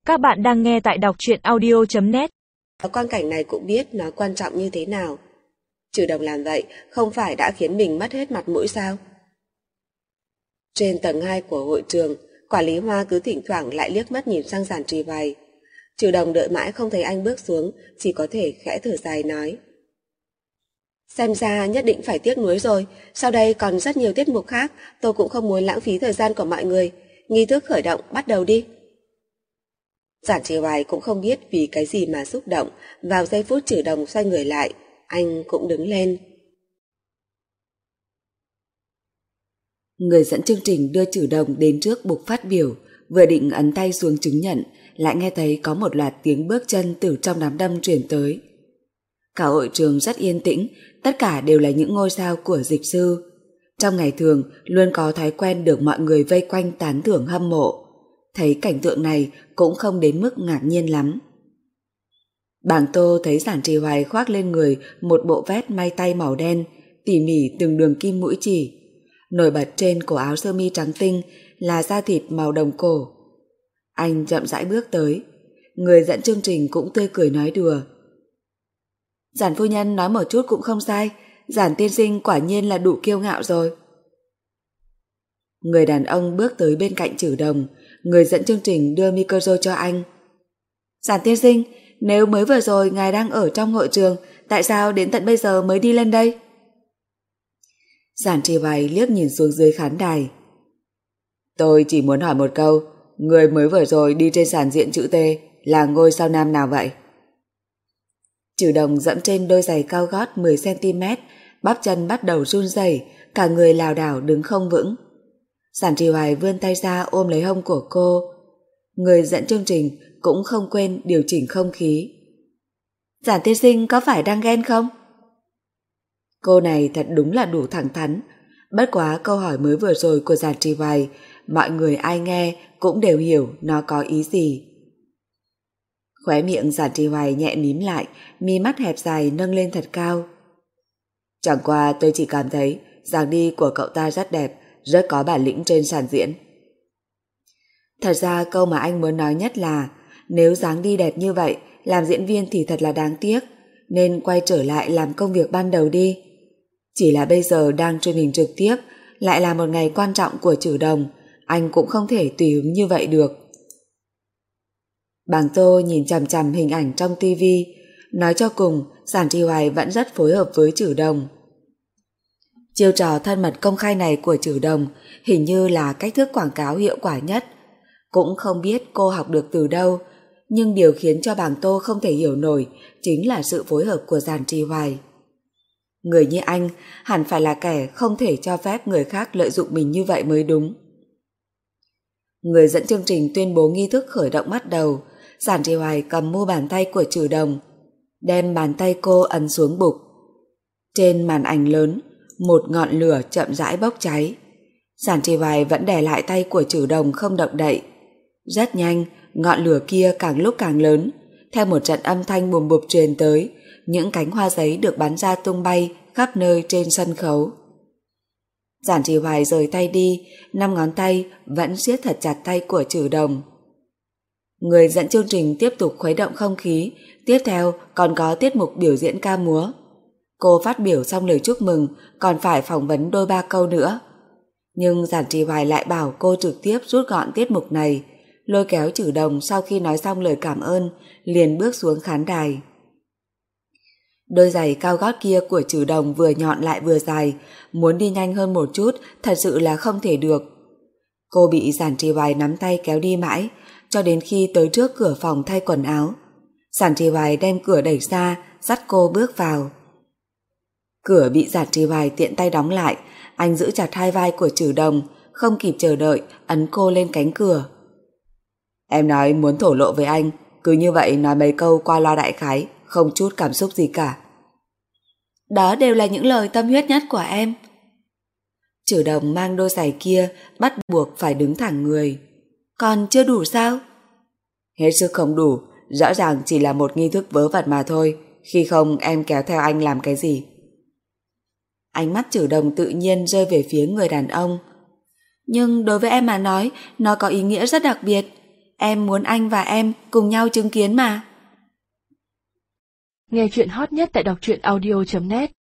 Các bạn đang nghe tại đọc truyện audio.net. Quang cảnh này cũng biết nó quan trọng như thế nào. Trừ Đồng làm vậy không phải đã khiến mình mất hết mặt mũi sao? Trên tầng 2 của hội trường, quản lý Hoa cứ thỉnh thoảng lại liếc mắt nhìn sang Giản Trì Hoài. Trừ Đồng đợi mãi không thấy anh bước xuống, chỉ có thể khẽ thở dài nói: xem ra nhất định phải tiếc nuối rồi, sau đây còn rất nhiều tiết mục khác, tôi cũng không muốn lãng phí thời gian của mọi người. Nghi thức khởi động bắt đầu đi. Giản Trì Hoài cũng không biết vì cái gì mà xúc động, vào giây phút Trừ Đồng xoay người lại, anh cũng đứng lên. Người dẫn chương trình đưa Trừ Đồng đến trước bục phát biểu, vừa định ấn tay xuống chứng nhận, lại nghe thấy có một loạt tiếng bước chân từ trong đám đông truyền tới. Cả hội trường rất yên tĩnh, tất cả đều là những ngôi sao của dịch sư. Trong ngày thường luôn có thói quen được mọi người vây quanh tán thưởng hâm mộ. Thấy cảnh tượng này cũng không đến mức ngạc nhiên lắm. Bàng Tô thấy Giản Trì Hoài khoác lên người một bộ vest may tay màu đen, tỉ mỉ từng đường kim mũi chỉ. Nổi bật trên cổ áo sơ mi trắng tinh là da thịt màu đồng cổ. Anh chậm rãi bước tới. Người dẫn chương trình cũng tươi cười nói đùa: Giản phu nhân nói một chút cũng không sai, Giản tiên sinh quả nhiên là đủ kiêu ngạo rồi. Người đàn ông bước tới bên cạnh Trừ Đồng. Người dẫn chương trình đưa micro cho anh. Giản tiên sinh, nếu mới vừa rồi ngài đang ở trong hội trường, tại sao đến tận bây giờ mới đi lên đây? Giản Trì Hoài liếc nhìn xuống dưới khán đài. Tôi chỉ muốn hỏi một câu, người mới vừa rồi đi trên sàn diện chữ T là ngôi sao nam nào vậy? Trừ Đồng dẫm trên đôi giày cao gót 10cm, bắp chân bắt đầu run rẩy, cả người lảo đảo đứng không vững. Giản Trì Hoài vươn tay ra ôm lấy hông của cô. Người dẫn chương trình cũng không quên điều chỉnh không khí. Giản tiên sinh có phải đang ghen không? Cô này thật đúng là đủ thẳng thắn. Bất quá câu hỏi mới vừa rồi của Giản Trì Hoài, mọi người ai nghe cũng đều hiểu nó có ý gì. Khóe miệng Giản Trì Hoài nhẹ mím lại, mi mắt hẹp dài nâng lên thật cao. Chẳng qua tôi chỉ cảm thấy dáng đi của cậu ta rất đẹp, rất có bản lĩnh trên sàn diễn. Thật ra câu mà anh muốn nói nhất là nếu dáng đi đẹp như vậy, làm diễn viên thì thật là đáng tiếc, nên quay trở lại làm công việc ban đầu đi. Chỉ là bây giờ đang truyền hình trực tiếp, lại là một ngày quan trọng của Trừ Đồng, anh cũng không thể tùy hứng như vậy được. Bàng Tô nhìn chằm chằm hình ảnh trong tivi, nói cho cùng Giản Trì Hoài vẫn rất phối hợp với Trừ Đồng. Chiêu trò thân mật công khai này của Trừ Đồng hình như là cách thức quảng cáo hiệu quả nhất. Cũng không biết cô học được từ đâu, nhưng điều khiến cho Bàng Tô không thể hiểu nổi chính là sự phối hợp của Giản Trì Hoài. Người như anh hẳn phải là kẻ không thể cho phép người khác lợi dụng mình như vậy mới đúng. Người dẫn chương trình tuyên bố nghi thức khởi động bắt đầu. Giản Trì Hoài cầm mu bàn tay của Trừ Đồng, đem bàn tay cô ấn xuống bục. Trên màn ảnh lớn, một ngọn lửa chậm rãi bốc cháy. Giản Trì Hoài vẫn đè lại tay của Trừ Đồng không động đậy. Rất nhanh, ngọn lửa kia càng lúc càng lớn. Theo một trận âm thanh bùm bụp truyền tới, những cánh hoa giấy được bắn ra tung bay khắp nơi trên sân khấu. Giản Trì Hoài rời tay đi, 5 ngón tay vẫn siết thật chặt tay của Trừ Đồng. Người dẫn chương trình tiếp tục khuấy động không khí, tiếp theo còn có tiết mục biểu diễn ca múa. Cô phát biểu xong lời chúc mừng, còn phải phỏng vấn đôi ba câu nữa. Nhưng Giản Trì Hoài lại bảo cô trực tiếp rút gọn tiết mục này, lôi kéo Trừ Đồng sau khi nói xong lời cảm ơn, liền bước xuống khán đài. Đôi giày cao gót kia của Trừ Đồng vừa nhọn lại vừa dài, muốn đi nhanh hơn một chút thật sự là không thể được. Cô bị Giản Trì Hoài nắm tay kéo đi mãi, cho đến khi tới trước cửa phòng thay quần áo. Giản Trì Hoài đem cửa đẩy ra, dắt cô bước vào. Cửa bị Giản Trì Hoài tiện tay đóng lại, anh giữ chặt hai vai của Trừ Đồng, không kịp chờ đợi, ấn cô lên cánh cửa. Em nói muốn thổ lộ với anh, cứ như vậy nói mấy câu qua loa đại khái, không chút cảm xúc gì cả. Đó đều là những lời tâm huyết nhất của em. Trừ Đồng mang đôi giày kia bắt buộc phải đứng thẳng người. Còn chưa đủ sao? Hết sức không đủ, rõ ràng chỉ là một nghi thức vớ vẩn mà thôi, khi không em kéo theo anh làm cái gì? Ánh mắt Trừ Đồng tự nhiên rơi về phía người đàn ông. Nhưng đối với em mà nói, nó có ý nghĩa rất đặc biệt. Em muốn anh và em cùng nhau chứng kiến mà. Nghe chuyện hot nhất tại đọc truyện audio.net